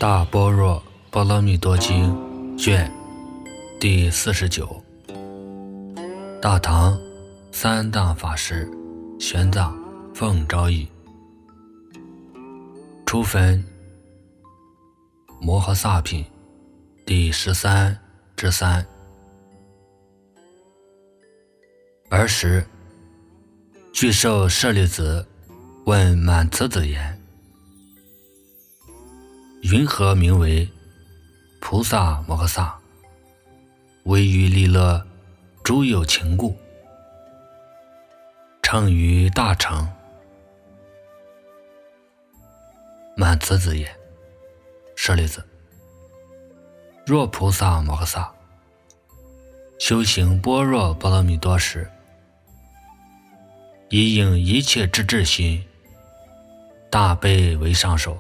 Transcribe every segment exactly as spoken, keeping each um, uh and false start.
大般若波罗蜜多经卷第四十九，大唐三藏法师玄奘奉诏译，初分摩诃萨品第十三之三。尔时，具受舍利子问满慈子言：云何名为菩萨摩诃萨？为于利乐诸有情故，称于大乘。满慈子言：舍利子，若菩萨摩诃萨修行般若波罗蜜多时，以应一切之至心，大悲为上首，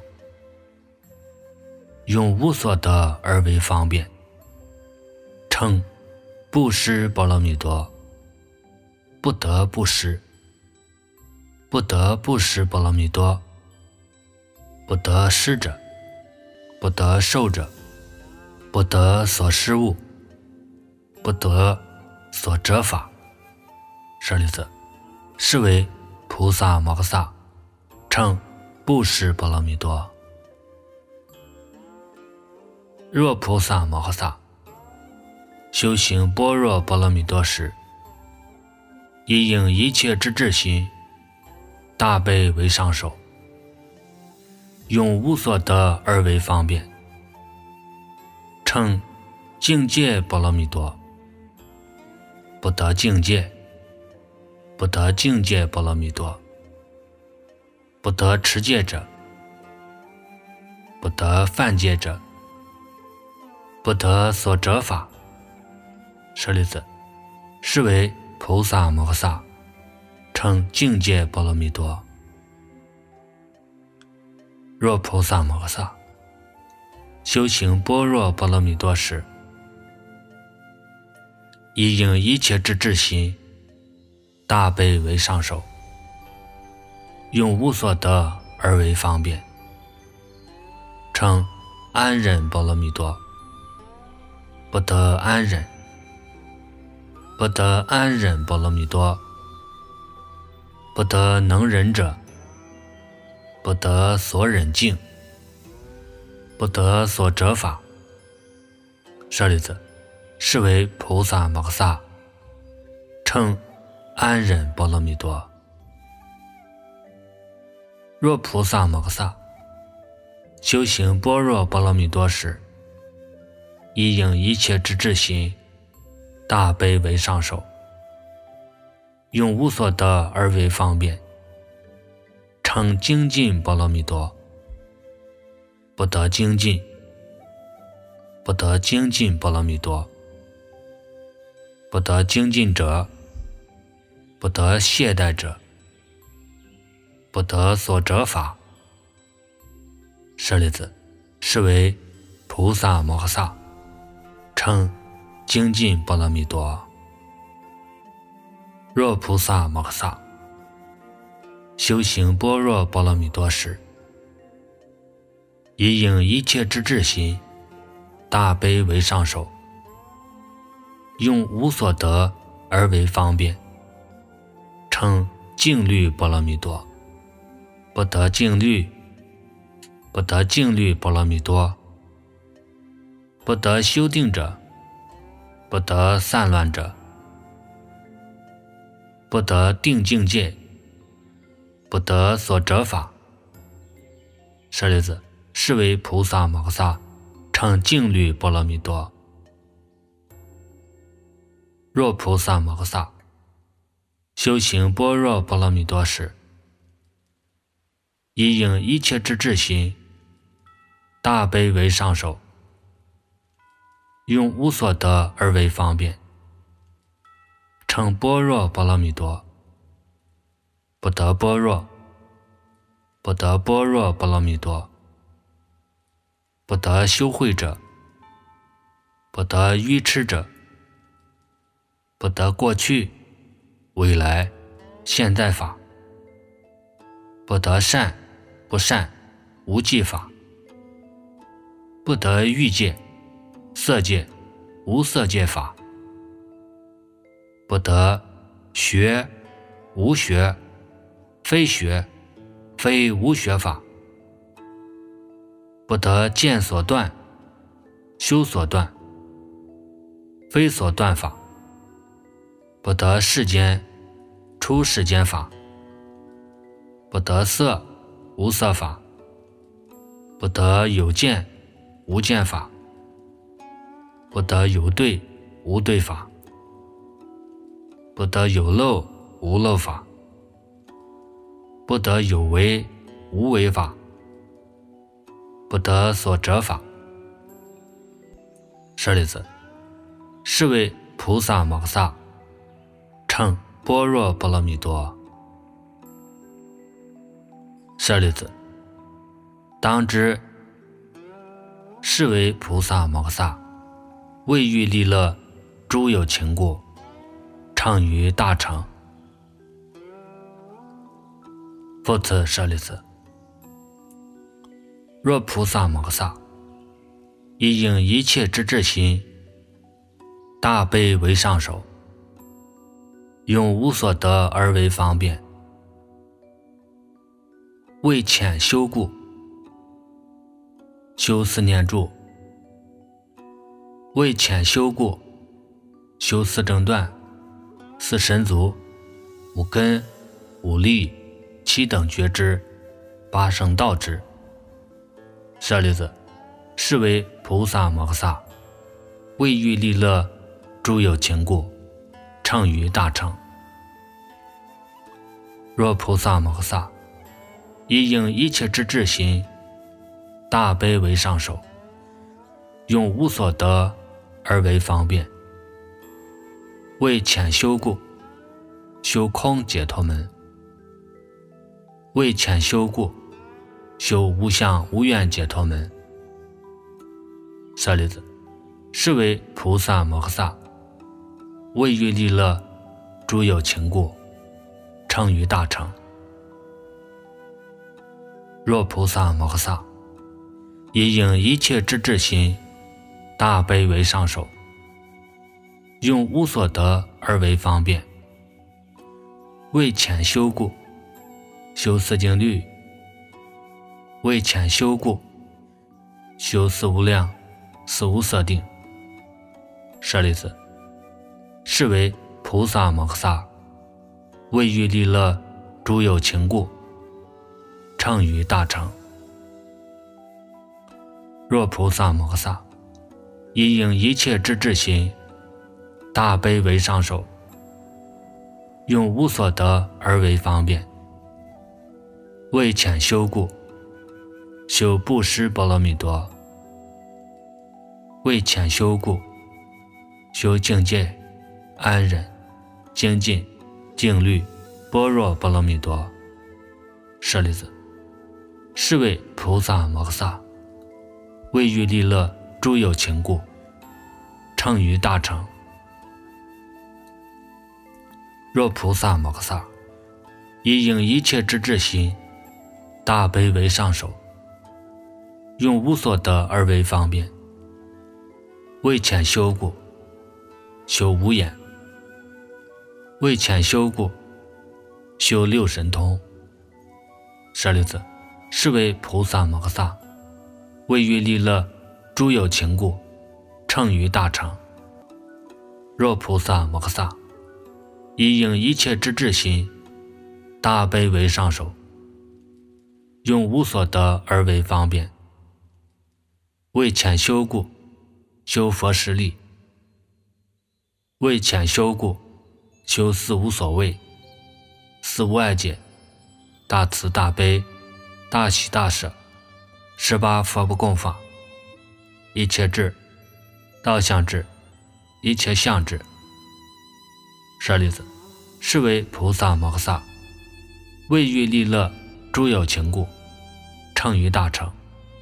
用无所得而为方便，称布施波罗蜜多，不得布施，不得布施波罗蜜多，不得施者，不得受者，不得所施物，不得所折法。舍利子，是为菩萨摩诃萨称布施波罗蜜多。若菩萨摩诃萨修行般若波罗蜜多时，以应一切之至心，大悲为上首，用无所得而为方便，称境界波罗蜜多，不得境界，不得境界波罗蜜多，不得持戒者，不得犯戒者，不得所折法。舍利子，是为菩萨摩诃萨称境界波罗蜜多。若菩萨摩诃萨修行般若波罗蜜多时，以应一切之至心，大悲为上首，用无所得而为方便，称安忍波罗蜜多，不得安忍，不得安忍波罗蜜多，不得能忍者，不得所忍境，不得所折法。舍利子，是为菩萨摩诃萨称安忍波罗蜜多。若菩萨摩诃萨修行般若波罗蜜多时，以应一切之至心，大悲为上首，用无所得而为方便，称精进波罗蜜多，不得精进，不得精进波罗蜜多，不得精进者，不得懈怠者，不得所折法。舍利子，是为菩萨摩诃萨称精进波罗蜜多。若菩萨摩诃萨修行般若波罗蜜多时，以应一切之至心，大悲为上首，用无所得而为方便，称静虑波罗蜜多，不得静虑，不得静虑波罗蜜多，不得修定者，不得散乱者，不得定境界，不得所折法。舍利子，是为菩萨摩诃萨称静虑波罗蜜多。若菩萨摩诃萨修行般若波罗蜜多时，以应一切之至心，大悲为上首，用无所得而为方便，称般若波罗蜜多，不得般若，不得般若波罗蜜多，不得修慧者，不得愚痴者，不得过去、未来、现在法，不得善、不善、无记法， 不得欲界、色界、无色界法，不得学、无学、非学、非无学法，不得见所断、修所断、非所断法，不得世间、出世间法，不得色、无色法，不得有见、无见法，不得有对、无对法，不得有漏、无漏法，不得有为、无为法，不得所折法。舍利子，是为菩萨摩诃萨称般若波罗蜜多。舍利子，当知是为菩萨摩诃萨为欲利乐诸有情故，称于大乘。复次舍利子，若菩萨摩诃萨以应一切之至心，大悲为上首，用无所得而为方便，为浅修故，修四念住，为浅修故，修四正断、四神足、五根、五力、七等觉知、八圣道知。舍利子，是为菩萨摩诃萨为欲利乐诸有情故，称于大乘。若菩萨摩诃萨以应一切之至心，大悲为上首，用无所得而为方便，为浅修故，修空解脱门，为浅修故，修无相无愿解脱门。舍利子，是为菩萨摩诃萨为欲利乐诸有情故，称于大乘。若菩萨摩诃萨以应一切之至心，大悲为上首，用无所得而为方便，为浅修故，修四静虑，为浅修故，修四无量、四无色定。舍利子，是为菩萨摩诃萨为欲利乐诸有情故，称于大乘。若菩萨摩诃萨以应一切之至心，大悲为上首，用无所得而为方便，为浅修故，修布施波罗蜜多，为浅修故，修境界、安忍、精进、静虑、般若波罗蜜多。舍利子，是为菩萨摩诃萨为欲利乐诸有情故，称于大乘。若菩萨摩诃萨以应一切之至心，大悲为上首，用无所得而为方便，为浅修故，修无眼，为浅修故，修六神通。舍利子，是为菩萨摩诃萨为欲利乐诸有情故，称于大乘。若菩萨摩诃萨以应一切之至心，大悲为上首，用无所得而为方便，为浅修故，修佛十力，为浅修故，修四无所谓、四无碍解、大慈大悲、大喜大舍、十八佛不共法、一切智、道相智、一切相智。舍利子，是为菩萨摩诃萨为欲利乐诸有情故，称于大乘。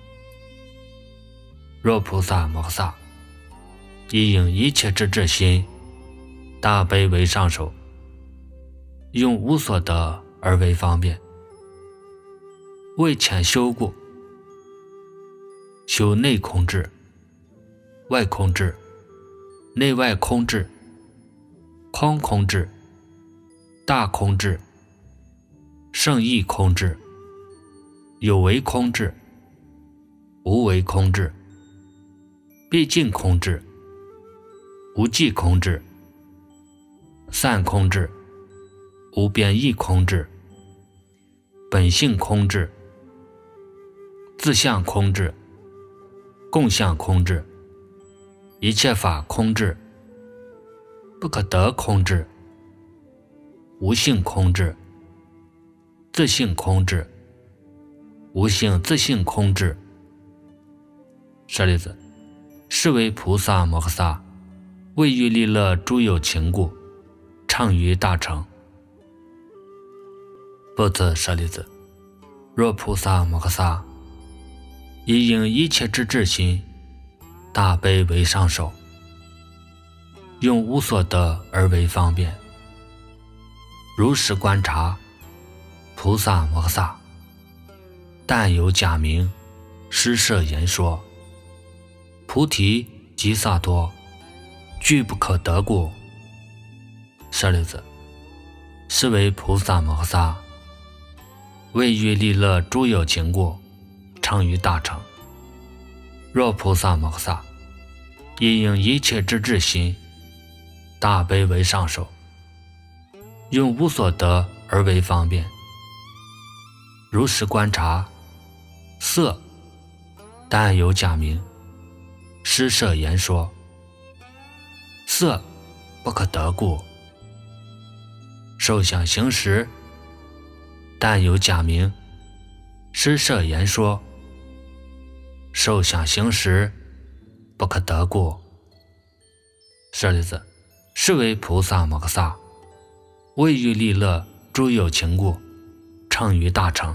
若菩萨摩诃萨以应一切之至心，大悲为上首，用无所得而为方便，为浅修故， 修内空智、外空智、内外空智、空空智、大空智、圣意空智、有为空智、无为空智、毕竟空智、无际空智、散空智、无边义空智、本性空智、自相空智、共相空智、一切法空智、不可得空智、无性空智、自性空智、无性自性空智。舍利子，是为菩萨摩诃萨为欲利乐诸有情故，畅于大乘。不自舍利子，若菩萨摩诃萨以应一切之智心，大悲为上首，用无所得而为方便，如实观察菩萨摩诃萨，但有假名施设言说，菩提及萨埵俱不可得故。舍利子，是为菩萨摩诃萨为欲利乐诸有情故，畅于大乘。若菩萨摩诃萨以应一切之智心，大悲为上首，用无所得而为方便，如实观察色，但有假名施设言说，色不可得故。受想行识，但有假名施设言说，受想行识不可得故。舍利子，是为菩萨摩诃萨为欲利乐诸有情故，畅于大乘。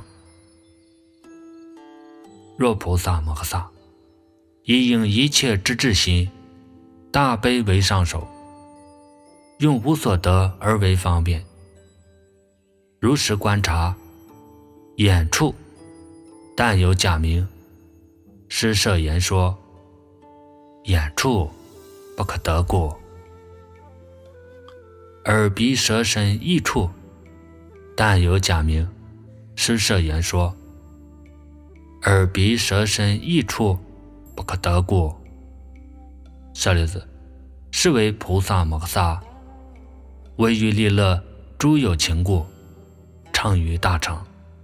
若菩萨摩诃萨以应一切之智心，大悲为上首，用无所得而为方便，如实观察眼处，但有假名施设言说，眼处不可得故。耳鼻舌身意处，但有假名施设言说，耳鼻舌身意处不可得故。舍利子，是为菩萨摩诃萨为欲利乐诸有情故，畅于大乘。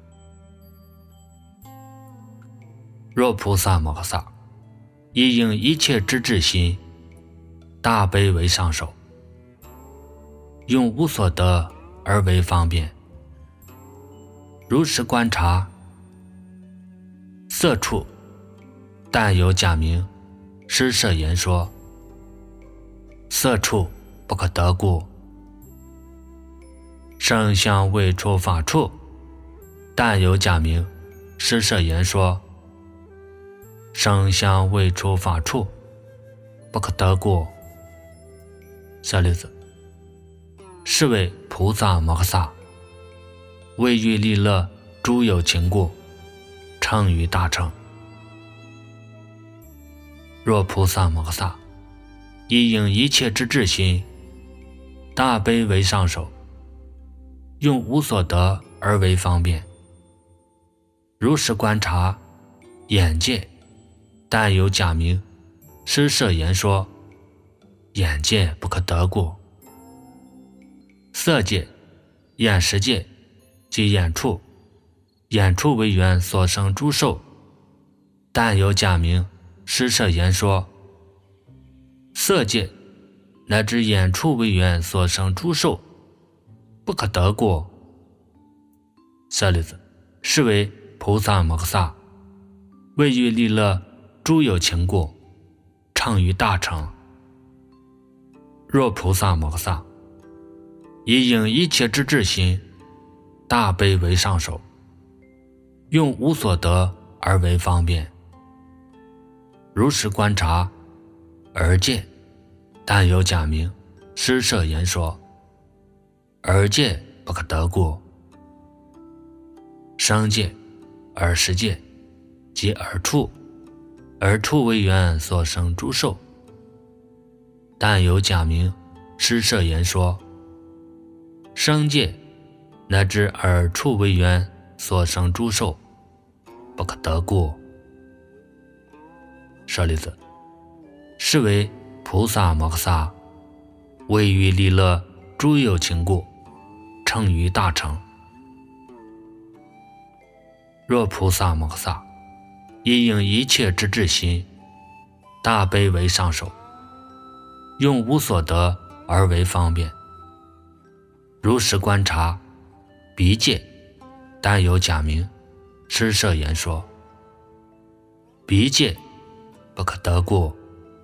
若菩萨摩诃萨以应一切之智心，大悲为上首，用无所得而为方便，如实观察色处，但有假名施设言说，色处不可得故。声香味触法处，但有假名施设言说，声香味触法处不可得故。舍利子，是为菩萨摩诃萨为欲利乐诸有情故，畅于大乘。若菩萨摩诃萨以应一切之智心，大悲为上首，用无所得而为方便，如实观察眼界，但有假名施设言说，眼界不可得故。色界、眼识界及眼处，眼处为缘所生诸受，但有假名施设言说，色界乃至眼处为缘所生诸受不可得故。舍利子，是为菩萨摩诃萨为欲利乐诸有情故，畅于大乘。若菩萨摩诃萨以应一切之智心，大悲为上首，用无所得而为方便，如实观察耳界，但有假名施设言说，耳界不可得故。声界、耳识界及耳处， 而处为缘所生诸受，但有假名施设言说，生界乃至而处为缘所生诸受，不可得过。舍利子，是为菩萨摩诃萨为于利乐诸有情故，称于大乘。若菩萨摩诃萨亦应一切之至心，大悲为上首，用无所得而为方便，如实观察彼界，但有假名施设言说，彼界不可得过。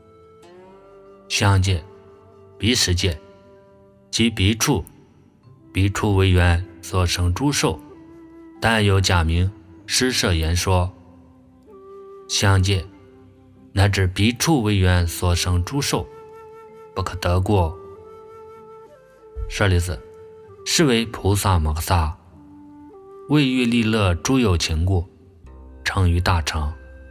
相界、彼时界及彼处，彼处为缘所生诸受，但有假名施设言说，相界乃至彼处为缘所生诸受，不可得过。舍利子，是为菩萨摩诃萨为欲利乐诸有情故，称于大乘。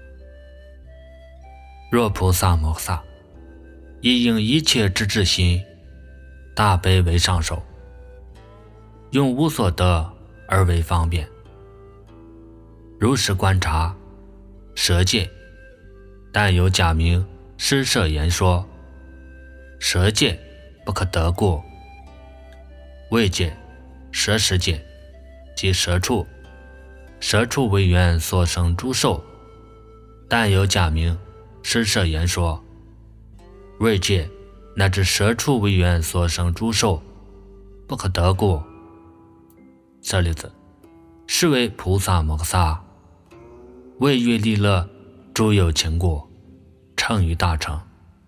若菩萨摩诃萨亦应一切之至心，大悲为上首，用无所得而为方便，如实观察舍界，但有假名施设言说，舍界不可得过。位界、舍时界及舍处，舍处为缘所生诸受，但有假名施设言说，位界乃至舍处为缘所生诸受，不可得过。舍利子，是为菩萨摩诃萨为欲利乐诸有情故，称于大乘。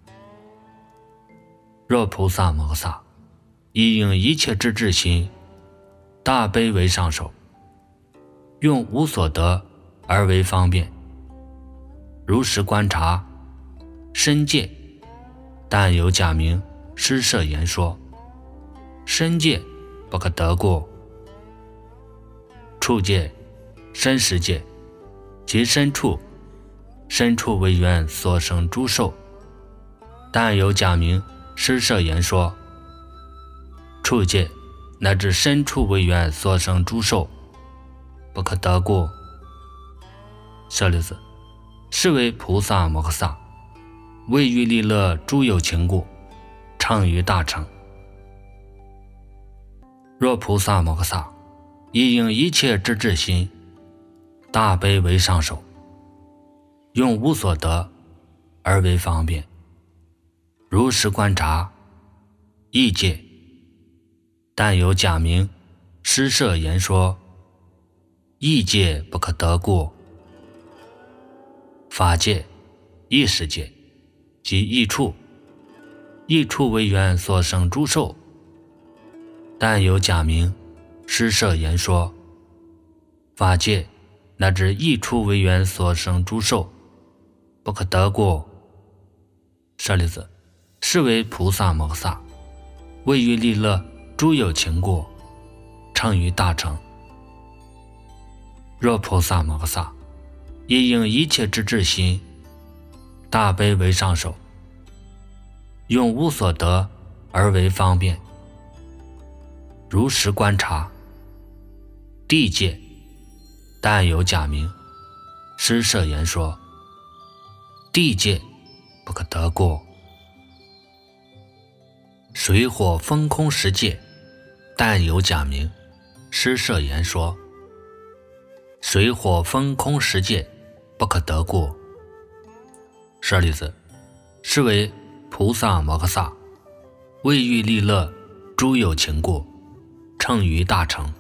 若菩萨摩诃萨亦应一切之至心，大悲为上首，用无所得而为方便，如实观察身界，但有假名施设言说，身界不可得过。处界、身时界及身处，身处为缘所生诸受，但有假名施设言说，处界乃至身处为缘所生诸受，不可得过。舍利子，是为菩萨摩诃萨为欲利乐诸有情故，称于大乘。若菩萨摩诃萨亦应一切之至心，大悲为上首，用无所得而为方便，如实观察意界，但有假名施设言说，意界不可得过。法界、意识界及意处，意处为缘所生诸受，但有假名施设言说，法界乃至意处为缘所生诸受，不可得过。舍利子，是为菩萨摩诃萨为欲利乐诸有情故，称于大乘。若菩萨摩诃萨亦应一切之至心，大悲为上首，用无所得而为方便，如实观察地界，但有假名施设言说，地界不可得过。水火风空十界，但有假名施设言说，水火风空十界不可得过。舍利子，是为菩萨摩诃萨为欲利乐诸有情故，称于大乘。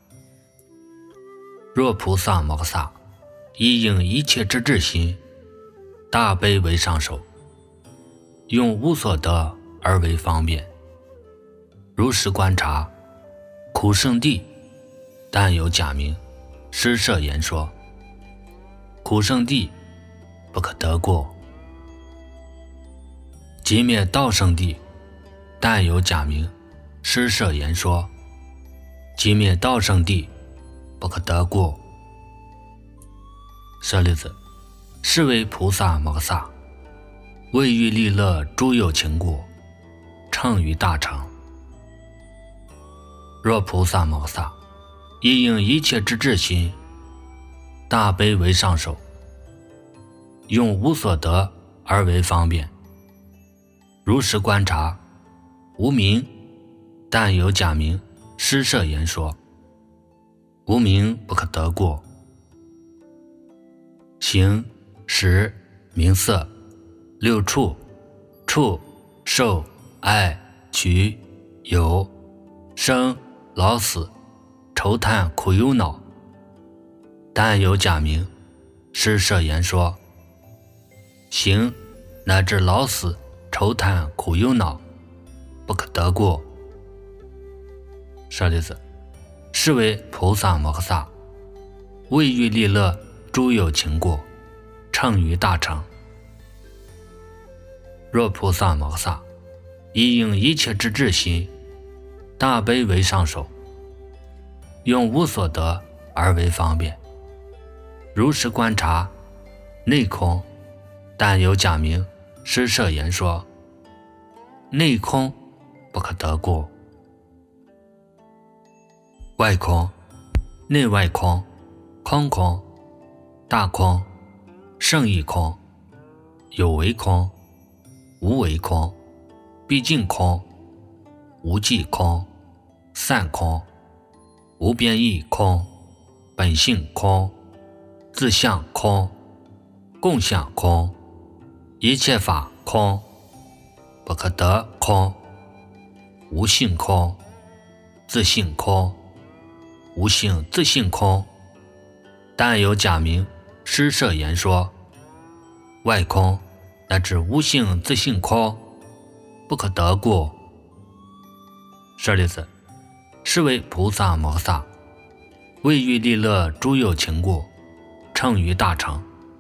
若菩萨摩诃萨亦应一切之至心，大悲为上首，用无所得而为方便，如实观察苦圣地，但有假名施设言说，苦圣地不可得过。即灭道圣地，但有假名施设言说，即灭道圣地不可得过。舍利子， 是为菩萨摩诃萨，为欲利乐诸有情故，乘于大乘。若菩萨摩诃萨亦应一切之智心，大悲为上首，用无所得而为方便。如实观察，无名但有假名施设言说，无名不可得过。形、识、名色、六处、触、受、爱、取、有、生、老死、愁叹苦忧恼，但有假名施设言说，形乃至老死愁叹苦忧恼不可得过。舍利子，是为菩萨摩诃萨，为欲利乐诸有情故，乘于大乘。若菩萨摩诃萨亦应一切之智心，大悲为上首，用无所得而为方便。如实观察，内空但有假名施设言说，内空不可得过。外空、内外空、空空、大空、胜义空、有为空、无为空、毕竟空、无际空、散空、无边义空、本性空、自相空、共相空、一切法空、不可得空、无性空、自性空、无性自性空，但有假名施设言说，外空乃至无性自性空不可得过。舍利子，是为菩萨摩诃萨，为欲利乐诸有情故，乘于大乘。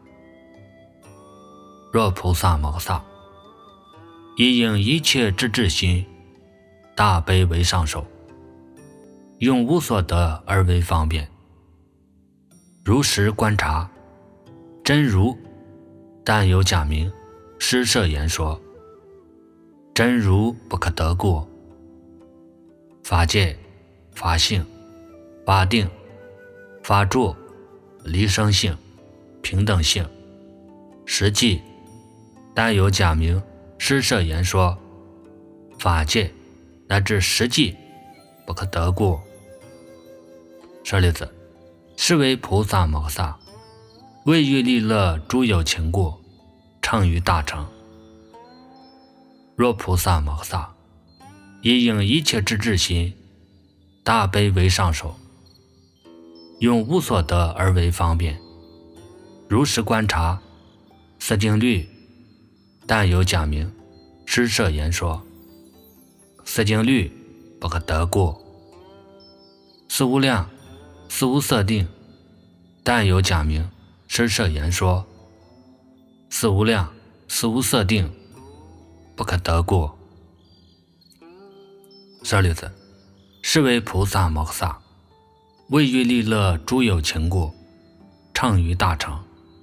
若菩萨摩诃萨亦应一切之智心，大悲为上首，用无所得而为方便。如实观察，真如但有假名施设言说，真如不可得过。法界、法性、法定、法住、离生性、平等性、实际但有假名施设言说，法界乃至实际不可得过。舍利子，是为菩萨摩诃萨，为欲利乐诸有情故，乘于大乘。若菩萨摩诃萨亦应一切之智心，大悲为上首，用无所得而为方便。如实观察，四经律但有假名施设言说，四经律不可得过。四无量、四无色定但有假名施设言说，四无量、四无色定不可得过。舍利子，是为菩萨摩诃萨，为欲利乐诸有情故，乘于大乘。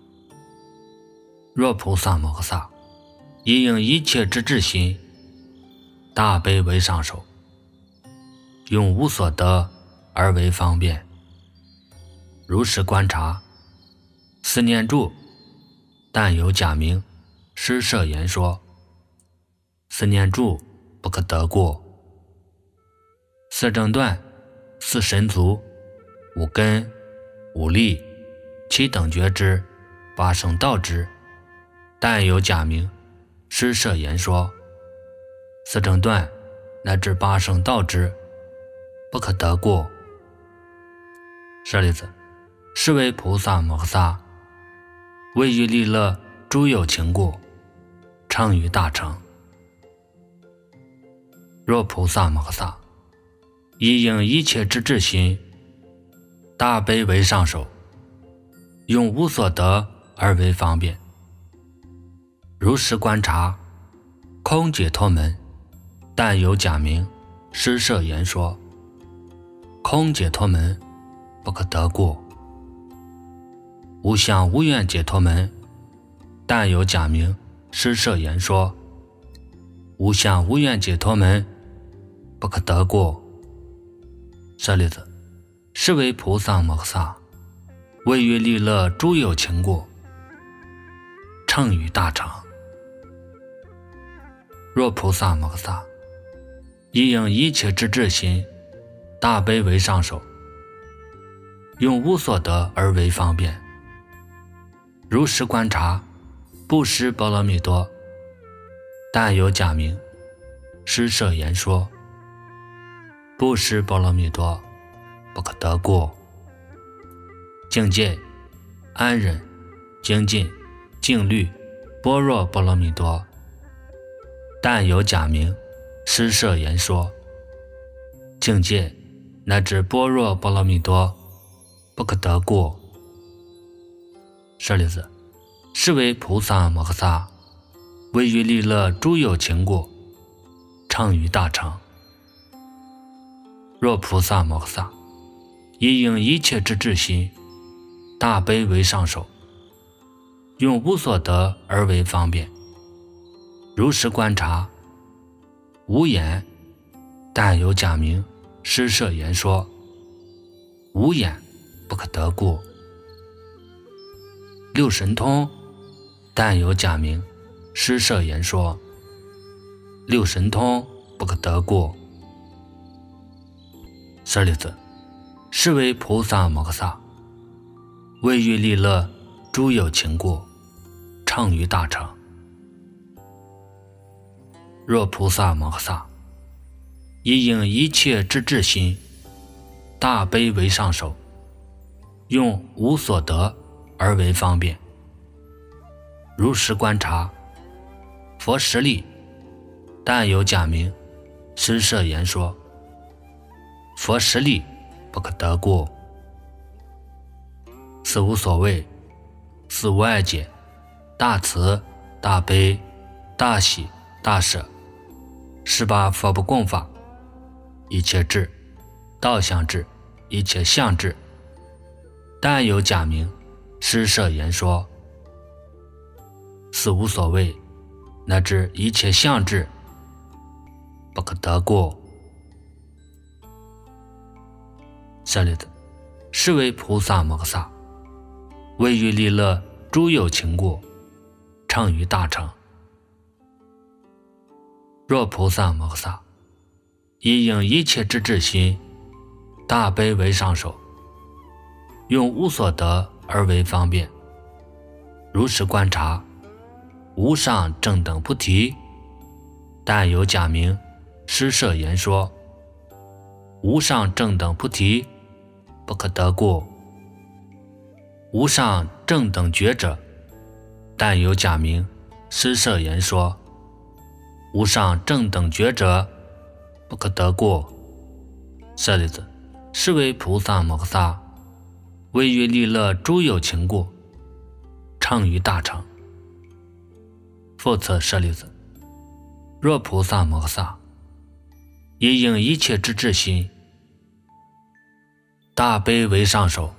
若菩萨摩诃萨亦应一切之智心，大悲为上首，用无所得而为方便。如实观察，四念住但有假名施设言说，四念住不可得过。四正断、四神足、五根、五力、七等觉支、八圣道支但有假名施设言说，四正断乃至八圣道支不可得过。舍利子，是为菩萨摩诃萨，为欲利乐诸有情故，乘于大乘。若菩萨摩诃萨亦应一切之智心，大悲为上首，用无所得而为方便。如实观察，空解脱门但有假名施设言说，空解脱门不可得过。无相无愿解脱门但有假名施设言说，无相无愿解脱门，不可得过。舍利子，是为菩萨摩诃萨为于利乐诸有情故，乘于大乘。若菩萨摩诃萨以应一切之至心，大悲为上首，用无所得而为方便，如实观察不识波罗蜜多，但有假名施设言说，不识波罗蜜多，不可得过。境界安忍、精进、静虑、般若波罗蜜多，但有假名施设言说，境界乃至般若波罗蜜多，不可得过。舍利子，是为菩萨摩诃萨为于利乐诸有情故，乘于大乘。若菩萨摩诃萨以应一切之至心，大悲为上首，用无所得而为方便，如实观察无眼，但有假名施设言说，无眼不可得过。六神通，但有假名施设言说，六神通不可得过。舍利子，是为菩萨摩诃萨为于利乐诸有情故，乘于大乘。若菩萨摩诃萨以应一切之至心，大悲为上首，用无所得而为方便，如实观察佛实力，但有假名施设言说，佛实力不可得过。此无所谓，此无碍解，大慈大悲大喜大舍，十八佛不共法，一切智道相智，一切相智，但有假名施设言说，此无所谓，乃至一切相智，不可得过。舍利子，是为菩萨摩诃萨为于利乐诸有情故，乘于大乘。若菩萨摩诃萨以应一切之至心，大悲为上首，用无所得而为方便，如实观察无上正等菩提，但有假名施设言说，无上正等菩提不可得过。无上正等觉者，但有假名施设言说，无上正等觉者不可得过。舍利子，是为菩萨摩诃萨为于利乐诸有情故，乘于大乘。复次舍利子，若菩萨摩诃萨以应一切之至心，大悲为上首，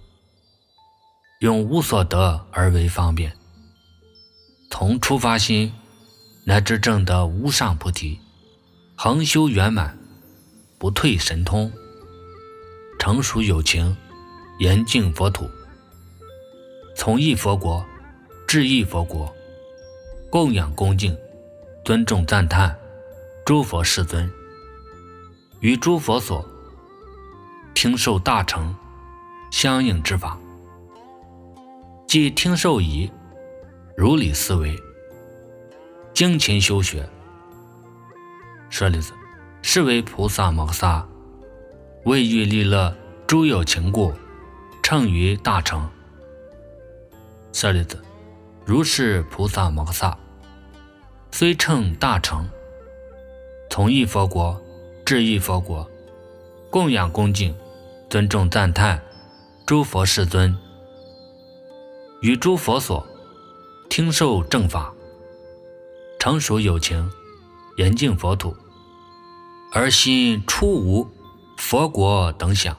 用无所得而为方便，从初发心乃至证得无上菩提，恒修圆满，不退神通，成熟有情，严净佛土，从一佛国至一佛国，供养恭敬，尊重赞叹诸佛世尊，于诸佛所听受大乘相应之法，即听受已，如理思维，精勤修学。舍利子，是为菩萨摩诃萨为欲利乐诸有情故，乘于大乘。舍利子，如是菩萨摩诃萨虽乘大乘，从一佛国至一佛国，供养恭敬，尊重赞叹诸佛世尊，于诸佛所听受正法，成熟有情，严净佛土，而心出无佛国等想。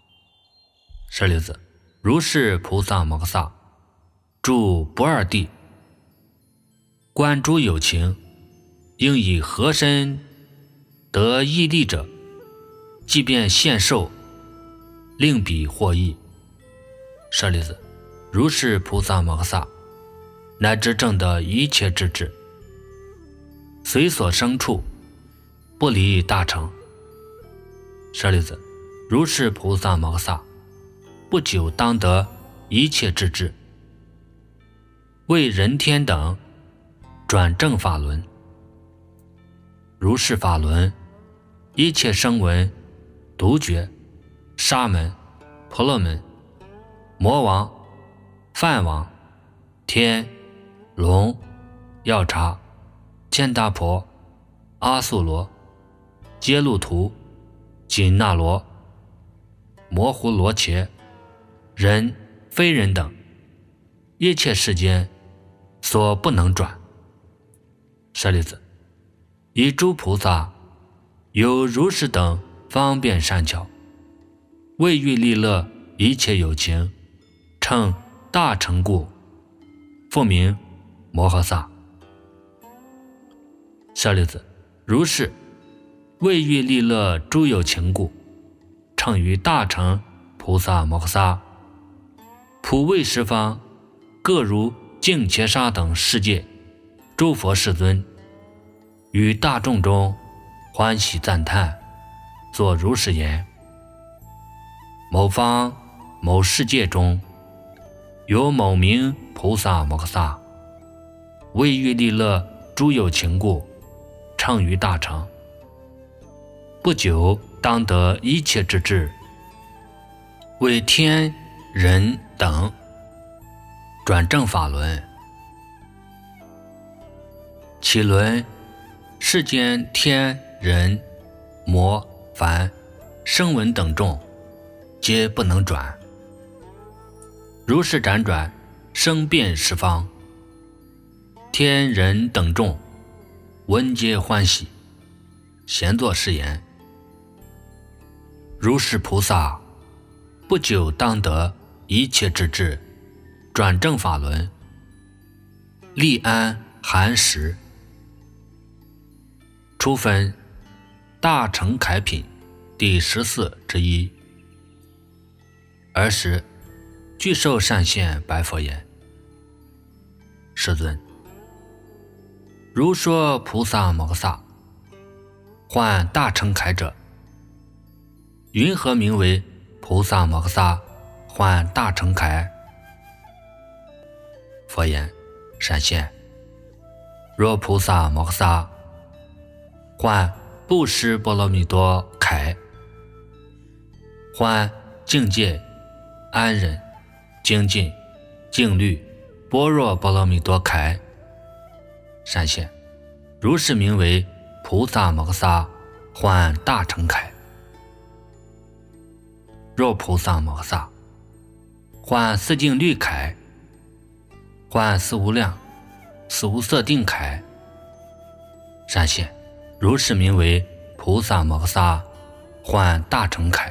舍利子，如是菩萨摩诃萨住不二地观诸有情，应以和身得义利者，即便现受，令彼获益。舍利子，如是菩萨摩诃萨，乃至证得一切智智，随所生处，不离大乘。舍利子，如是菩萨摩诃萨，不久当得一切智智，为人天等转正法轮。如是法轮，一切声闻、独觉、沙门、婆罗门、魔王、梵王、天、龙、药叉、犍达婆、阿素罗、揭路图、紧那罗、摩呼罗伽、人、非人等，一切世间所不能转。舍利子，以诸菩萨有如是等方便善巧，为欲利乐一切有情，称大乘故，复名摩诃萨。舍利子，如是为欲利乐诸有情故，称于大乘菩萨摩诃萨。普为十方各如净伽沙等世界诸佛世尊，于大众中欢喜赞叹，作如是言：某方某世界中，有某名菩萨摩诃萨，为欲利乐诸有情故，称于大乘，不久当得一切之智，为天人等转正法轮。其轮世间天人魔梵声闻等众，皆不能转。如是辗转，声遍十方，天人等众闻皆欢喜，咸作是言：如是菩萨，不久当得一切之智，转正法轮，利安含识。初分大乘凯品第十四之一。尔时具受善现白佛言：世尊，如说菩萨摩诃萨患大乘凯者，云何名为菩萨摩诃萨患大乘凯？佛言：善现，若菩萨摩诃萨患布施波罗蜜多凯，患境界、安忍、精进、静虑、般若波罗蜜多凯，善现，如是名为菩萨摩诃萨患大乘凯。若菩萨摩诃萨患四净律凯，患四无量、四无色定凯，善现，如是名为菩萨摩诃萨患大乘凯。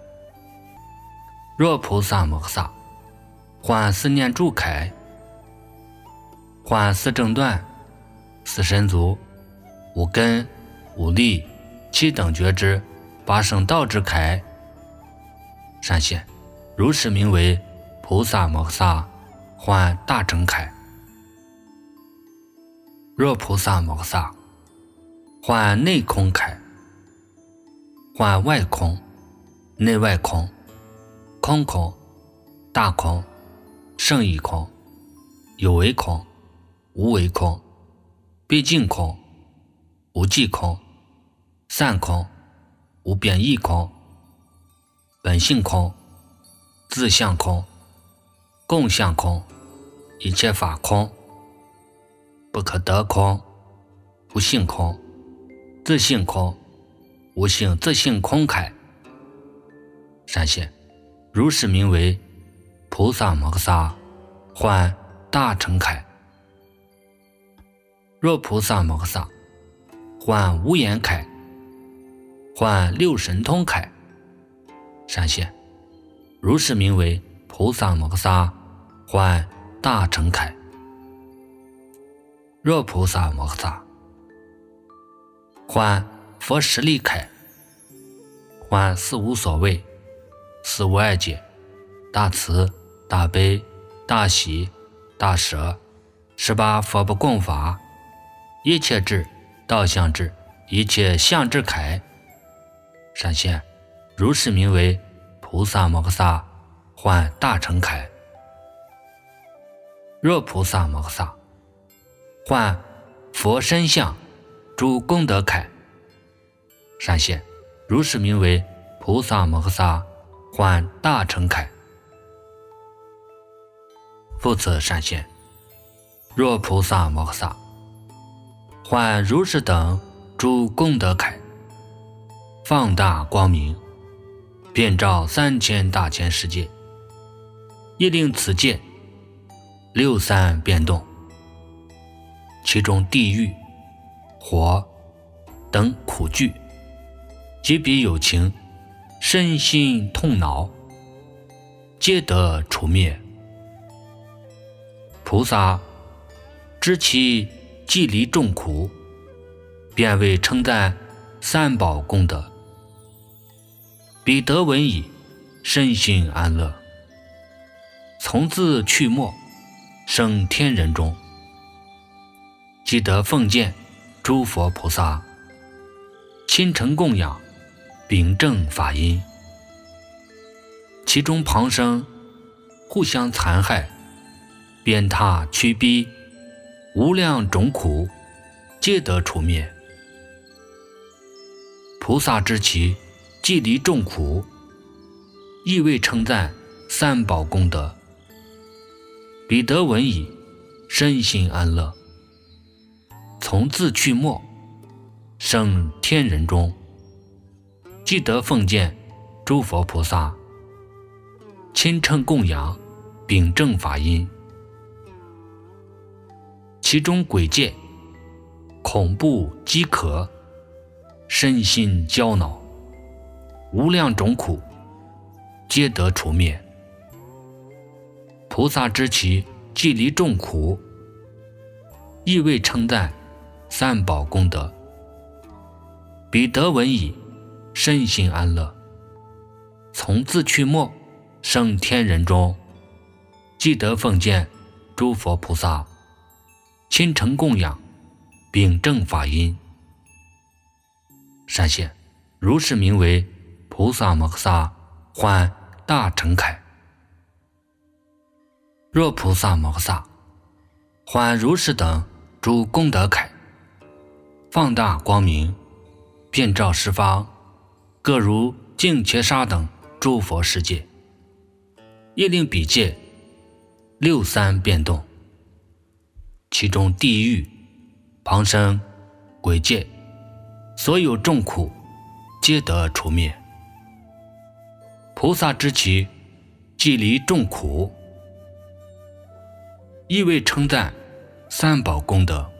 若菩萨摩诃萨患四念住凯，患四正断、四身足、五根、五力、七等觉之八圣道之凯，善现，如是名为菩萨摩诃萨患大乘凯。若菩萨摩诃萨患内空凯，患外空、内外空、空空、大空、胜义空、有为空、无为空、毕竟空、无际空、散空、无变异空、本性空、自相空、共相空、一切法空、不可得空、不性空、自性空、无性自性空凯，善现，如是名为菩萨摩诃萨患大乘凯。若菩萨摩诃萨患无眼凯，患六神通凯，善现，如是名为菩萨摩诃萨患大乘凯。 若菩萨摩诃萨，唤佛十力铠，唤四无所畏，四无碍解，大慈大悲大喜大舍，十八佛不共法，一切智道相智，一切相智铠。闪现，如是名为菩萨摩诃萨，唤大乘铠。若菩萨摩诃萨，唤佛身相诸功德铠。闪现，如是名为菩萨摩诃萨，唤大乘铠。复次闪现，若菩萨摩诃萨，唤如是等诸功德铠，放大光明，遍照三千大千世界，亦令此界六三变动，其中地狱、火等苦惧，及彼有情身心痛恼，皆得除灭。菩萨知其既离众苦，便为称赞三宝功德，彼得闻已，身心安乐，从自去没，生天人中，即得奉见诸佛菩萨，亲诚供养，秉正法音。其中旁生互相残害，鞭挞驱逼，无量种苦，皆得除灭。菩萨知其既离众苦，亦为称赞三宝功德，彼得闻已，身心安乐，从自去没，生天人中，即得奉见诸佛菩萨，亲称供养，秉正法音。其中鬼界恐怖饥渴，身心焦恼，无量种苦，皆得除灭。菩萨知其既离众苦，亦为称赞三宝功德，彼得闻已，身心安乐，从自去没，生天人中，即得奉见诸佛菩萨，亲诚供养，秉正法音。闪现，如是名为菩萨摩诃萨，唤大乘铠。若菩萨摩诃萨，唤如是等诸功德铠，放大光明，遍照十方，各如净伽沙等诸佛世界，亦令彼界六三变动，其中地狱、旁生、鬼界，所有众苦，皆得除灭。菩萨知其既离众苦，亦为称赞三宝功德，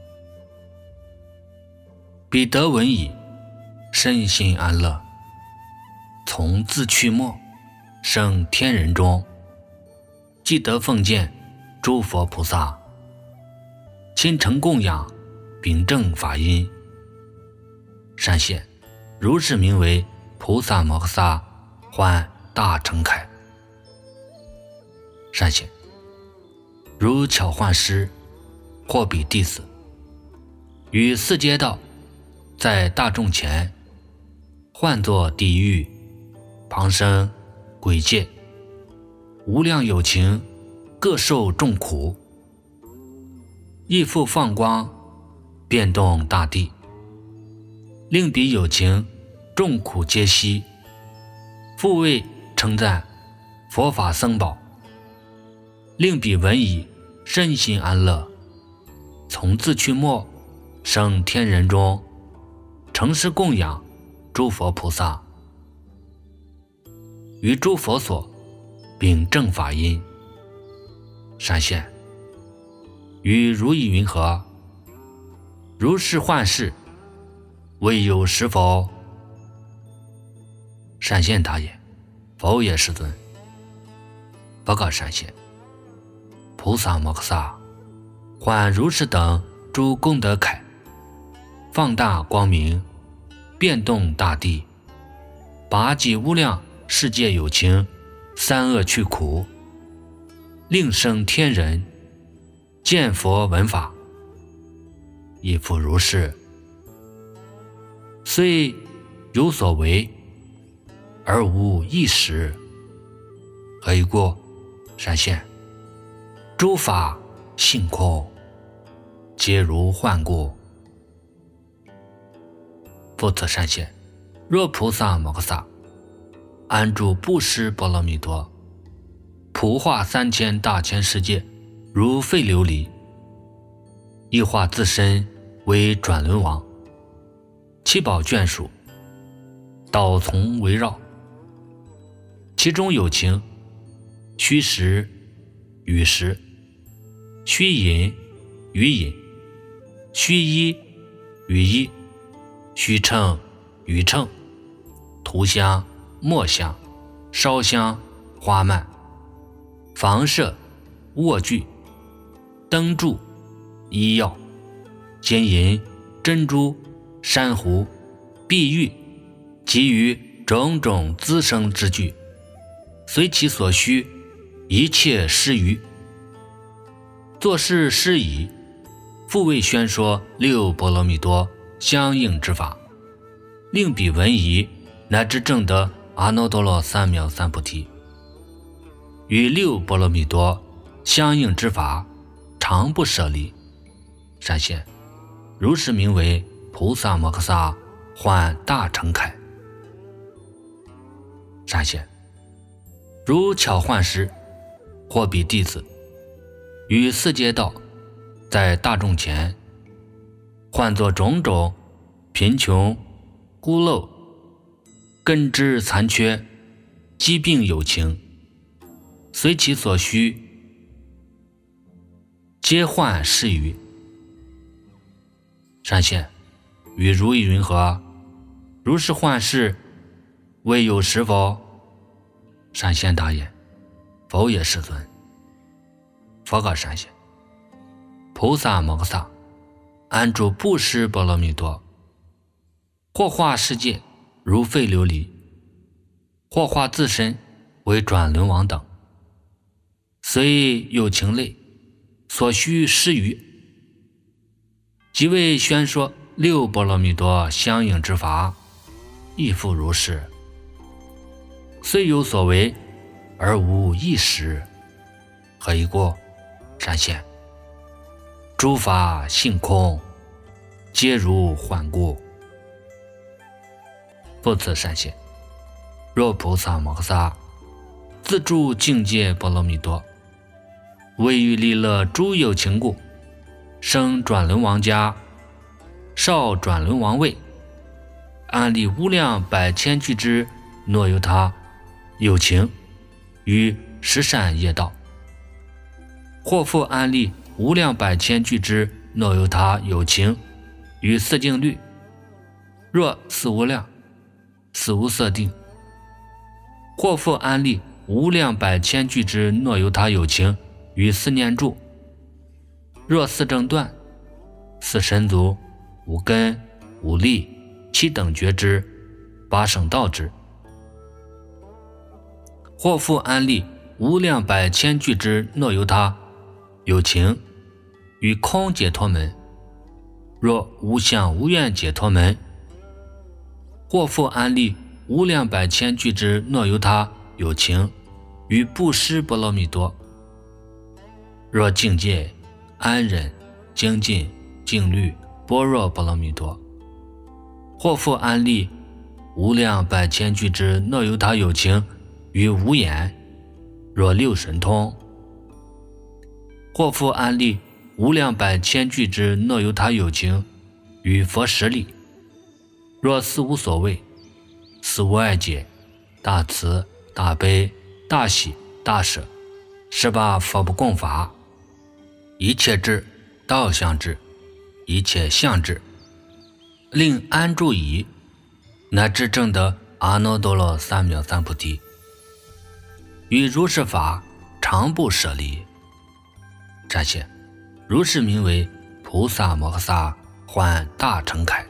彼得闻已，身心安乐，从自去没，生天人中，即得奉见诸佛菩萨，亲诚供养，秉正法音。闪现，如是名为菩萨摩诃萨，唤大乘铠。闪现，如巧幻师，或彼弟子，于四街道，在大众前，唤作地狱、旁生、鬼界，无量有情，各受众苦，亦复放光，变动大地，令彼有情众苦皆息，复为称赞佛法僧宝，令彼闻已，身心安乐，从自去没，生天人中，诚实供养诸佛菩萨，于诸佛所秉正法音。闪现，于如意云何？如是幻视，未有实否？闪现答言：否也，世尊。报告闪现，菩萨摩诃萨，唤如是等诸功德铠，放大光明，变动大地，拔济无量世界有情，三恶去苦，令生天人，见佛闻法，亦复如是。虽有所为，而无一时，何以故？闪现。诸法性空，皆如幻故。复次闪现。若菩萨摩诃萨安住布施波罗蜜多，普化三千大千世界如废琉璃，亦化自身为转轮王，七宝眷属，导从围绕，其中有情，虚实与实，虚隐与隐，虚一与一，虚称与称，涂香墨香，烧香花蔓，房舍卧具，灯柱医药，金银珍珠珊瑚碧玉，及于种种滋生之具，随其所需，一切施于。作事施仪，复为宣说六波罗蜜多相应之法，令彼闻已，乃至证得阿耨多罗三藐三菩提。与六波罗蜜多相应之法，常不舍离。闪现。如是名为菩萨摩诃萨换大乘铠。闪现。如巧幻师，或彼弟子，于四街道，在大众前，唤作种种贫穷、孤陋、根枝残缺、疾病有情，随其所需，皆唤施于。闪现。与如意云何？如是幻事，未有实否？闪现答言：否也，世尊。佛告闪现：菩萨摩诃萨安住布施波罗蜜多，或化世界如废琉璃，或化自身为转轮王等，虽有情类，所需施于，即为宣说六波罗蜜多相应之法，亦复如是。虽有所为，而无一时，何以故？闪现。诸法性空，皆如幻故。复次闪现。若菩萨摩诃萨自住境界波罗蜜多，为欲利乐诸有情故，生转轮王家，少转轮王位，安立无量百千俱之诺由他有情于十善业道，或复安立无量百千俱之诺由他有情于四境律，若四无量、四无色定，或复安立无量百千俱之诺由他有情于四念住，若四正断、四神足、五根、五力、七等觉之、八圣道之，或复安立无量百千俱之诺由他有情于空解脱门，若无相无愿解脱门，或复安立无量百千俱之诺由他有情于布施波罗蜜多，若境界安忍精进静虑般若波罗蜜多，或复安立无量百千俱之诺由他有情于无眼，若六神通，或复安立无量百千俱之诺由他有情于佛实力，若四无所谓、四无碍解、大慈大悲大喜大舍十八佛不共法，一切智道相智，一切相智，令安住已，乃至证得阿耨多罗三藐三菩提。与如是法常不舍离。暂且，如是名为菩菩萨摩诃萨还大乘铠。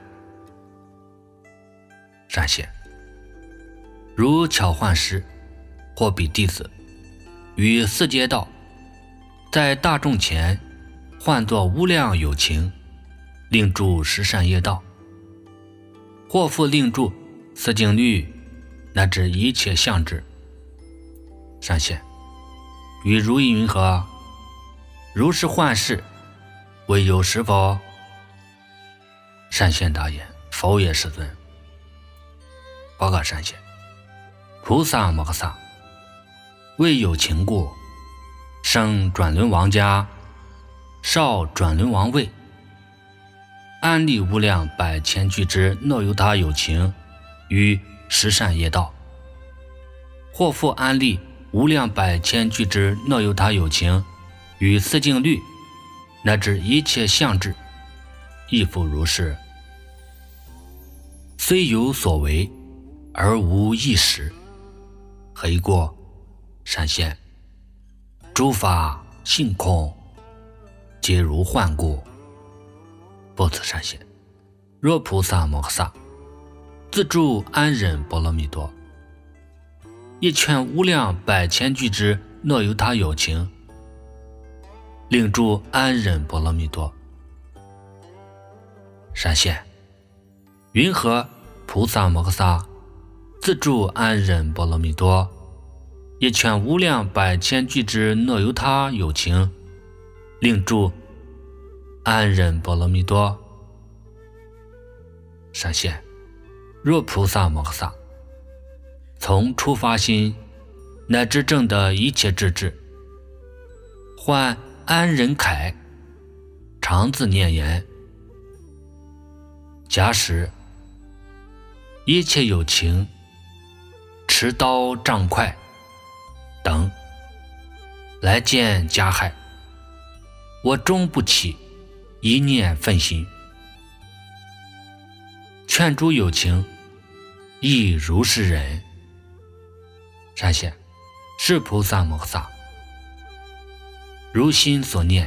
善现，如巧幻师或彼弟子于四街道，在大众前唤作无量有情，令住十善业道，或复令住四境律乃至一切相智。善现，与如意云何？如是幻视，为有实否？善现答言：否也，世尊。报告善现，菩萨摩诃萨为有情故，生转轮王家，少转轮王位，安立无量百千俱之诺由他有情于十善业道，或复安立无量百千俱之诺由他有情于四境律乃至一切相智，亦复如是。虽有所为，而无一实，何以过？善现，诸法性空，皆如幻故。不此善现，若菩萨摩诃萨自住安忍波罗蜜多，亦劝无量百千俱之诺由他有情，令住安忍波罗蜜多。善现，云何菩萨摩诃萨自住安忍波罗蜜多，亦劝无量百千俱之诺由他有情，令住安忍波罗蜜多？善现，若菩萨摩诃萨从初发心乃至证得一切智智，唤安忍铠，常自念言：假使一切有情持刀杖筷等来见加害，我终不起一念愤心。劝诸有情亦如是人。善现，是菩萨摩诃萨如心所念，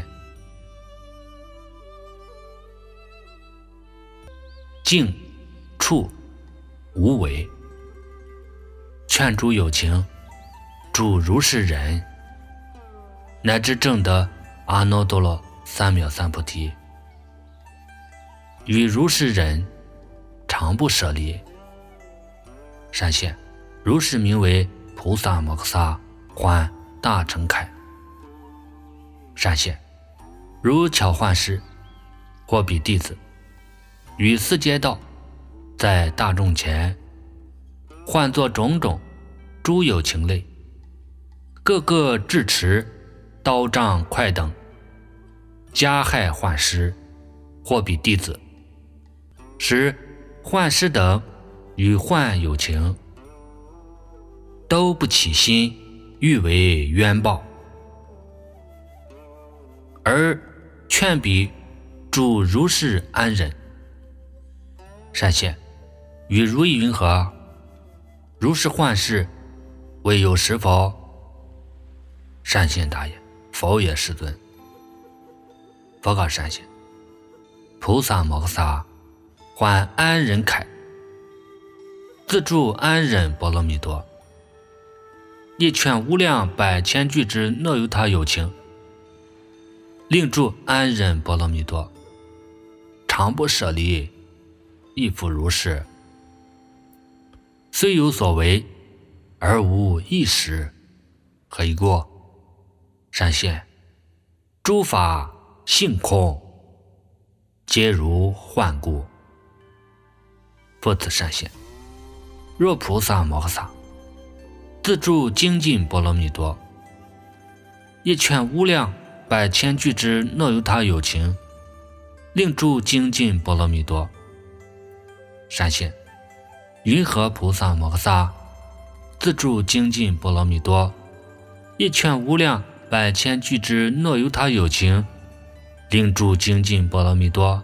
静处无为，劝诸有情住如是人，乃至证得阿耨多罗三藐三菩提，与如是人常不舍离。善现，如是名为菩萨摩诃萨还大乘铠。善现，如巧幻师或彼弟子于四街道，在大众前唤作种种诸有情类，各个智持刀杖筷等，加害幻师或彼弟子，使幻师等与幻有情都不起心欲为冤报，而劝彼住如是安忍。善现，与如意云何？如是幻视，为有实否？善现答言：否也，世尊。报告善现，菩萨摩诃萨还安忍铠，自住安忍波罗蜜多，亦劝无量百千俱之诺由他有情，令住安忍波罗蜜多，常不舍离，亦复如是。虽有所为，而无一实，何以过？善现，诸法性空，皆如幻故。不此善现，若菩萨摩诃萨自住精进波罗蜜多，亦劝无量百千俱之诺由他有情，令住精进波罗蜜多。善现，云何菩萨摩诃萨自住精进波罗蜜多，亦劝无量百千俱之诺由他有情，令住精进波罗蜜多？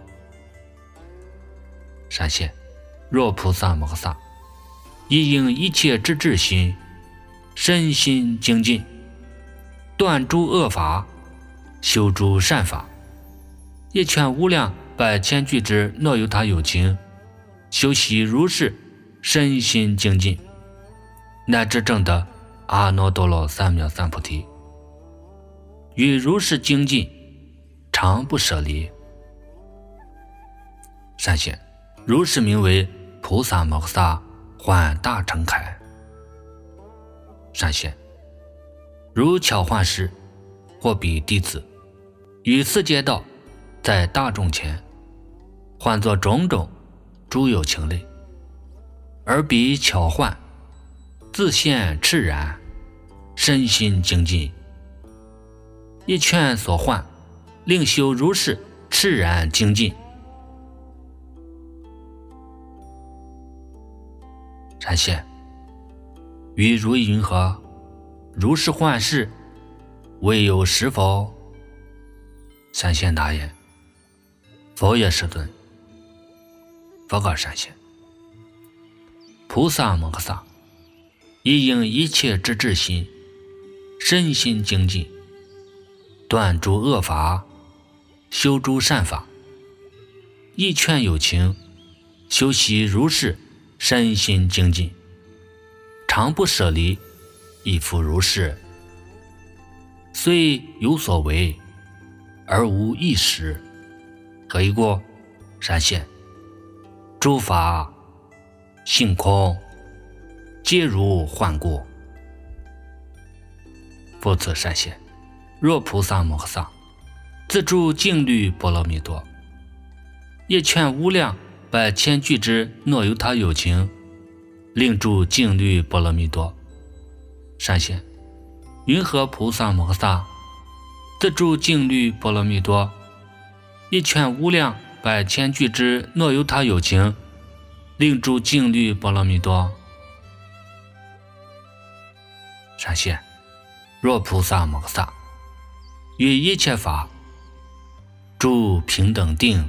善现，若菩萨摩诃萨亦应一切之智心，身心精进，断诸恶法，修诸善法， 一劝无量百千俱之若有他有情，修习如是身心精进，乃至证得阿耨多罗三藐三菩提。与如是精进，常不舍离。善现，如是名为菩萨摩诃萨幻大乘铠。善现，如巧幻师或彼弟子，于四界道，在大众前，唤作种种诸有情类，而彼巧幻自现炽然，身心精进，一劝所唤，令修如是炽然精进。善现，于如意云何？如是幻事，未有实否？善现答言：否也，世尊。佛告善现：菩萨摩诃萨，以应一切之智心，身心精进，断诸恶法，修诸善法，亦劝有情，修习如是身心精进，常不舍离，亦复如是。虽有所为，而无一时。何以故？善现，诸法性空，皆如幻故。复次善现，若菩萨摩诃萨自住净律波罗蜜多，亦劝无量百千俱之若有他有情，令住净律波罗蜜多。善现，云何菩萨摩诃萨自住净律波罗蜜多，亦劝无量百千俱之若有他有情，令住净律波罗蜜多。善现，若菩萨摩诃萨于一切法住平等定，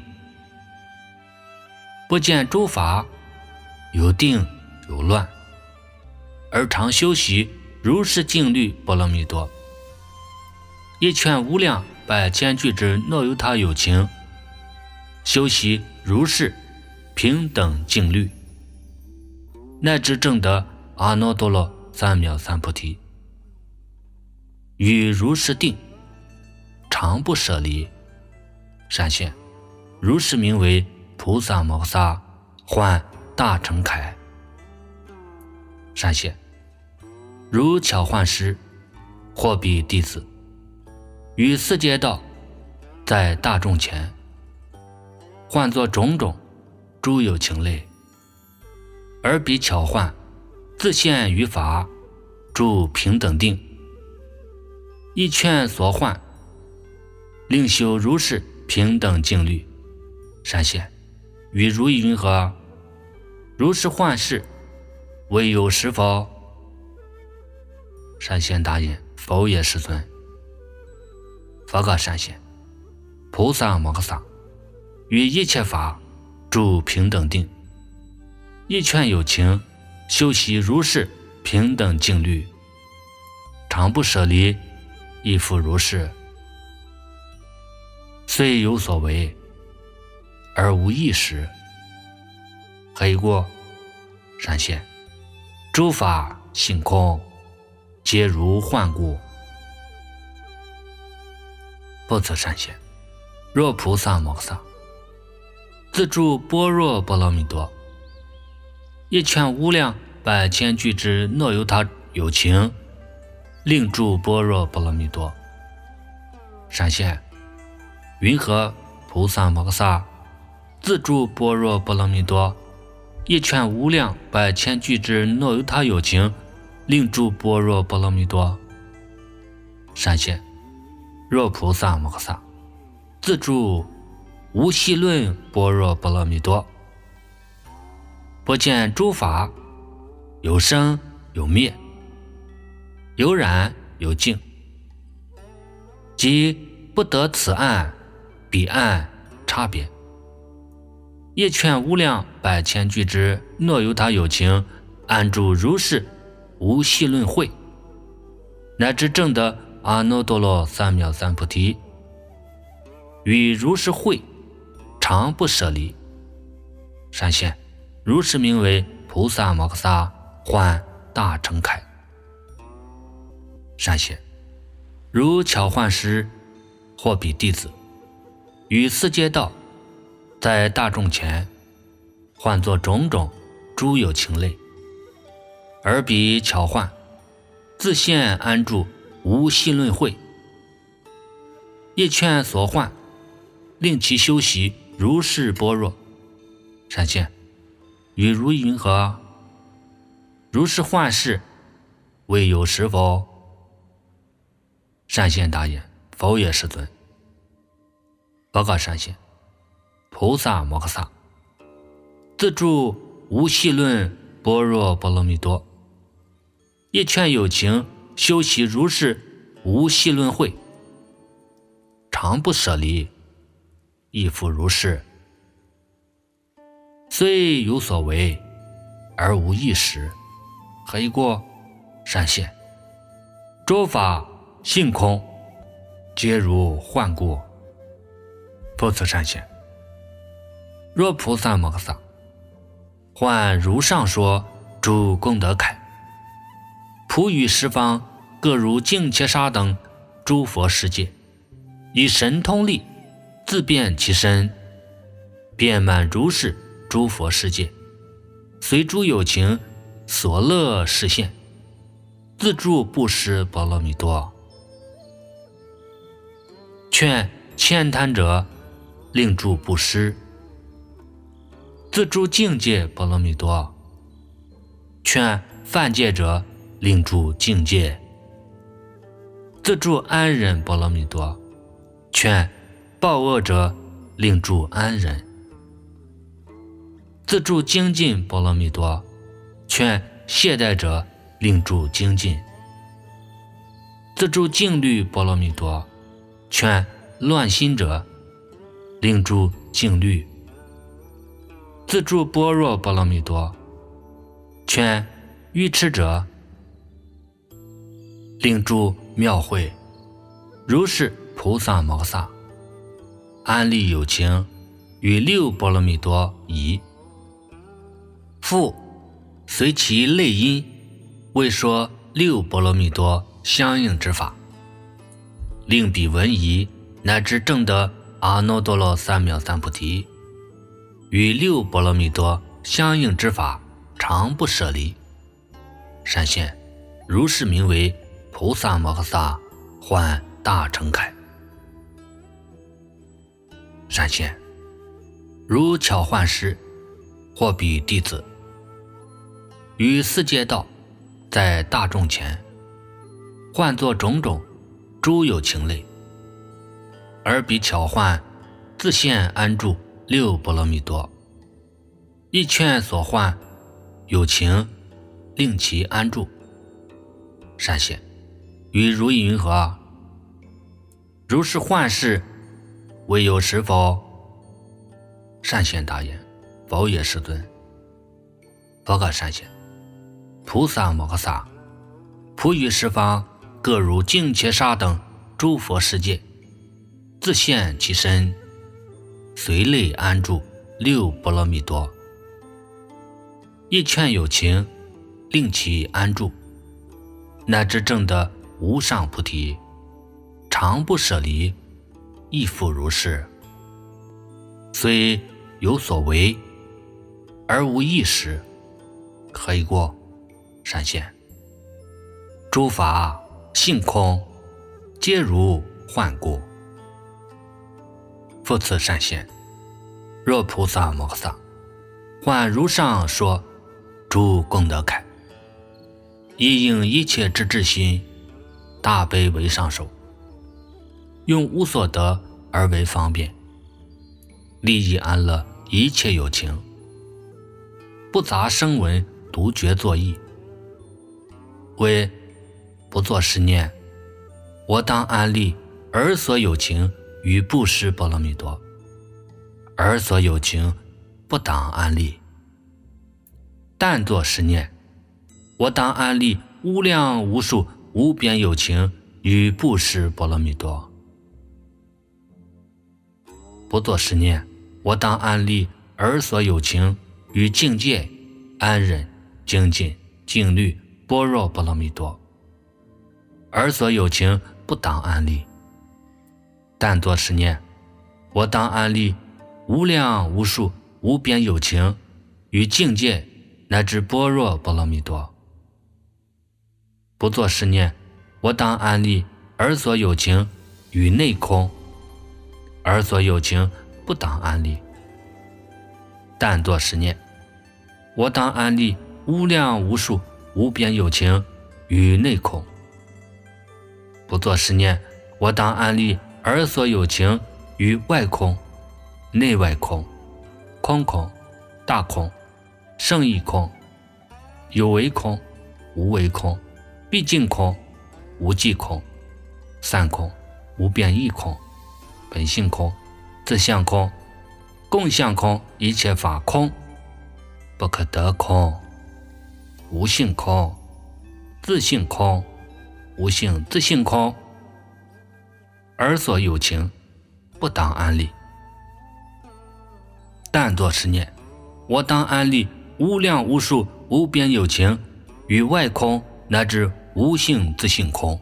不见诸法有定有乱，而常修习如是净律波罗蜜多，亦劝无量百千俱之若有他有情，修习如是平等净律，乃至证得阿耨多罗三藐三菩提。于如是定，常不舍离。善现，如是名为菩萨摩诃萨幻大乘铠。善现，如巧幻师或彼弟子，于四界道，在大众前，唤作种种诸有情类，而彼巧幻自现于法，住平等定，亦劝所唤，令修如是平等净律。善现，于如意云何？如是幻事，未有实否？善现答言：否也，世尊。佛告善现：菩萨摩诃萨于一切法住平等定，亦劝有情修习如是平等净律，常不舍离，亦复如是。虽有所为，而无一时。何以故？善现，诸法性空，皆如幻故。不此善现，若菩萨摩诃萨自住般若波罗蜜多，亦劝无量百千俱之若有他有情，令住般若波罗蜜多。善现，云何菩萨摩诃萨自住般若波罗蜜多，亦劝无量百千俱之若有他有情，令住般若波罗蜜多。善现，若菩萨摩诃萨自住无系论般若波罗蜜多，不见诸法有生有灭，有染有净，即不得此岸彼岸差别，亦劝无量百千俱之若有他有情，安住如是无系论慧，乃至证得阿耨多罗三藐三菩提。 与如是会，常不舍离。闪现，如是名为菩萨摩诃萨幻大乘铠。闪现，如巧幻师或比弟子，于四界道，在大众前唤作种种诸有情类，而彼巧幻自现安住无细论会，业劝所患，令其修习如是般若。闪现，与如云何？如是幻事，未有实否？闪现答言：否也，世尊。报告闪现，菩萨摩诃萨自住无细论般若波罗蜜多，业劝有情修习如是无细论会，常不舍离，亦复如是。虽有所为，而无一时，何以过？闪现，诸法性空，皆如幻故。复次闪现，若菩萨摩诃萨幻如上说诸功德铠，普与十方各如净切沙等诸佛世界，以神通力自遍其身，遍满如是诸佛世界，随诸有情所乐示现，自住布施波罗蜜多。劝慳贪者令住布施，自住境界波罗蜜多；劝犯戒者令住境界，自住安忍波罗蜜多；劝暴恶者令住安忍，自住精进波罗蜜多；劝懈怠者令住精进，自住静虑波罗蜜多；劝乱心者令住静虑，自住般若波罗蜜多；劝愚痴者令住妙慧。如是菩萨摩诃萨安立有情与六波罗蜜多仪，复随其类因为说六波罗蜜多相应之法，令彼闻疑，乃至证得阿耨多罗三藐三菩提，与六波罗蜜多相应之法，常不舍离。闪现，如是名为菩萨摩诃萨幻大乘铠。闪现，如巧幻师或比弟子，于四界道，在大众前唤作种种诸有情类，而彼巧幻自现安住六波罗蜜多，亦劝所唤有情令其安住。闪现，与如意云何？如是幻事，未有实否？闪现答言：否也，世尊。报告闪现，菩萨摩诃萨普与十方各如净切沙等诸佛世界，自现其身，随类安住六波罗蜜多，亦劝有情令其安住，乃至证得无上菩提，常不舍离，亦复如是。虽有所为，而无一时，何以过？闪现，诸法性空，皆如幻故。复次闪现，若菩萨摩诃萨幻如上说诸功德铠，以应一切之至心，大悲为上首，用无所得而为方便，利益安乐一切有情，不杂声闻独觉作意。为不作是念，我当安立尔所有情于布施波罗蜜多，尔所有情不当安立。但作是念，我当安立无量无数无边有情于布施波罗蜜多。 不作是念，我当安立尔所有情于境界安忍精进静虑般若波罗蜜多。尔所有情不当安立，但作是念，我当安立无量无数无边有情于境界乃至般若波罗蜜多。不作是念，我当安立尔所有情于内空，尔所有情不当安立。但作是念，我当安立无量无数无边有情于内空。不作是念，我当安立尔所有情于外空、内外空、空空、大空、胜义空、有为空、无为空、毕竟空、无际空、散空、无变异空、本性空、自相空、共相空，一切法空，不可得空、无性空、自性空、无性自性空。尔所有情不当安立。但作是念，我当安立无量无数无边有情于外空乃至无性自性空。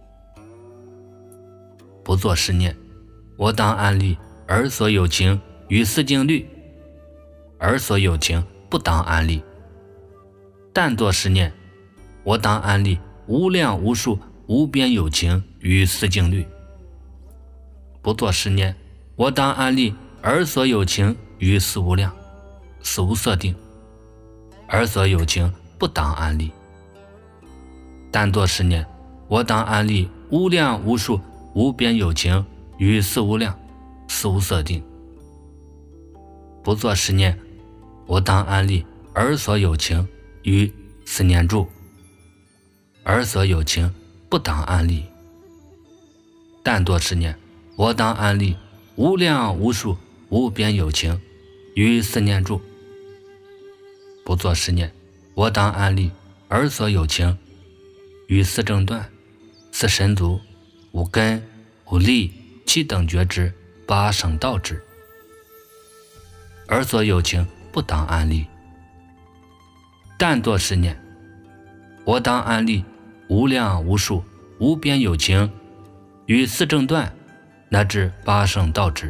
不作是念，我当安立尔所有情于四境律，尔所有情不当安立。但作是念，我当安立无量无数无边有情于四境律。不作是念，我当安立尔所有情于四无量、四无色定，尔所有情不当安立。但作是念，我当安立无量无数无边有情于四无量、四无色定。不作是念，我当安立尔所有情于四念住，尔所有情不当安立。但作是念，我当安立无量无数无边有情于四念住。不作是念，我当安立尔所有情于四正断、四神足、五根、五力、七等觉知、八圣道知。尔所有情不当安立。但作是念，我当安立无量无数无边有情于四正断乃至八圣道知。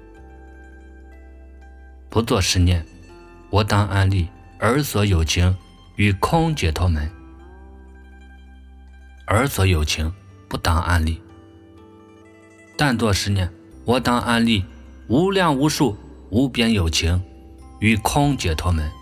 不作是念，我当安立尔所有情于空解脱门。尔所有情不当安立。但作是念，我当安立无量无数无边有情于空解脱门。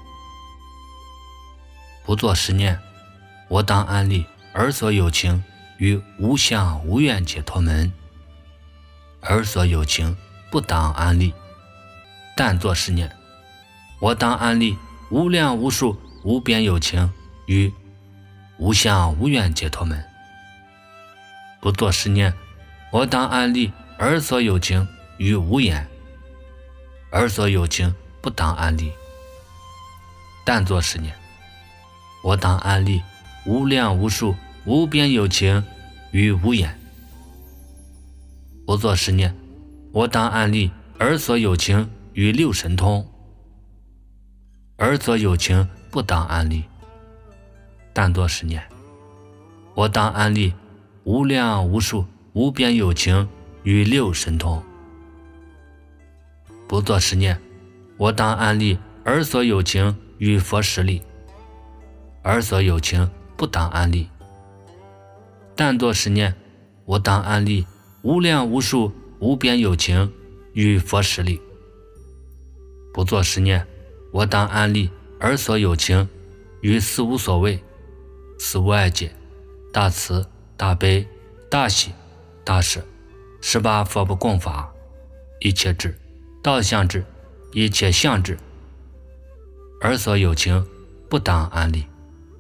不作是念，我当安立尔所有情于无相无愿解脱门。尔所有情不当安立。但作是念，我当安立无量无数无边有情于无相无愿解脱门。不作是念，我当安立尔所有情于无眼。尔所有情不当安立。但作是念，我当安立无量无数无边有情于无眼。不作是念，我当安立尔所有情于六神通。尔所有情不当安立。但作是念，我当安立无量无数无边有情于六神通。不作是念，我当安立尔所有情于佛十力。尔所有情不当安立。但作是念，我当安立无量无数无边有情于佛十力。不作是念，我当安立尔所有情于四无所谓、四无碍解、大慈、大悲、大喜、大舍、十八佛不共法、一切智、道相智、一切相智。尔所有情不当安立。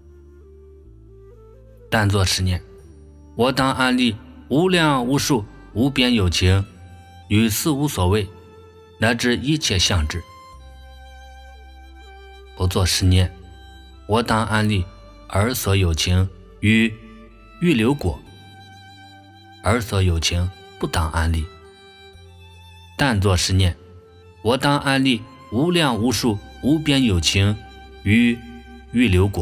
但作是念，我当安立无量无数无边有情于四无所谓乃至一切相智。不作是念，我当安立尔所有情于欲流果。尔所有情不当安立。但作是念， 我当安利无量无数无边有情于预流果。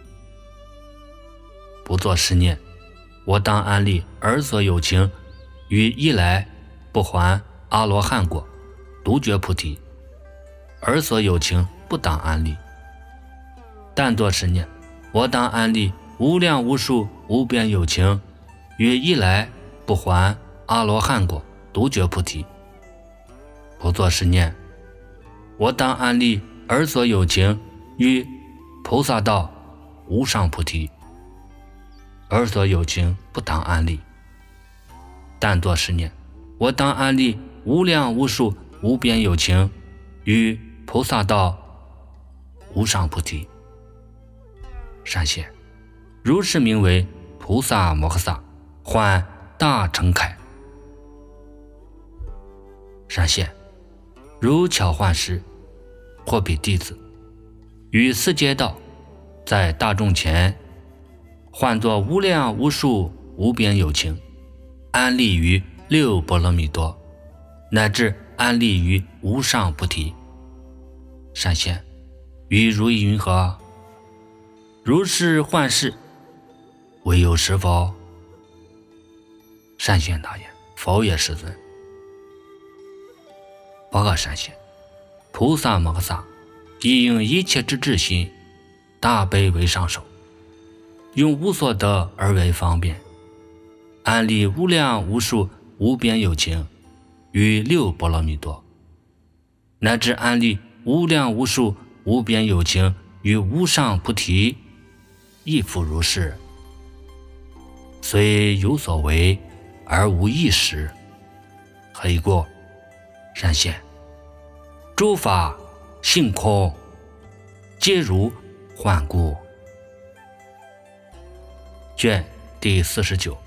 不作是念，我当安利尔所有情于一来不还阿罗汉果，独觉菩提。尔所有情不当安利。但作是念，我当安利无量无数无边有情于一来不还阿罗汉果，独觉菩提。不作是念，我当安利尔所有情于菩萨道无上菩提。尔所有情不当安利。但作是念，我当安利无量无数无边有情于菩萨道无上菩提。善现，如是名为菩萨摩诃萨，唤大乘铠。善现，如巧幻师或彼弟子于四阶道，在大众前唤作无量无数无边有情，安立于六波罗蜜多，乃至安立于无上菩提。善现，于如意云何？如是幻视，唯有是否？善现答言：否也，世尊。报告善现，菩萨摩诃萨亦应一切之智心，大悲为上首，用无所得而为方便，安立无量无数无边有情于六波罗蜜多，乃至安立无量无数无边有情于无上菩提，亦复如是。虽有所为而无一实，何以故？善现，诸法性空，皆如幻故。卷第四十九。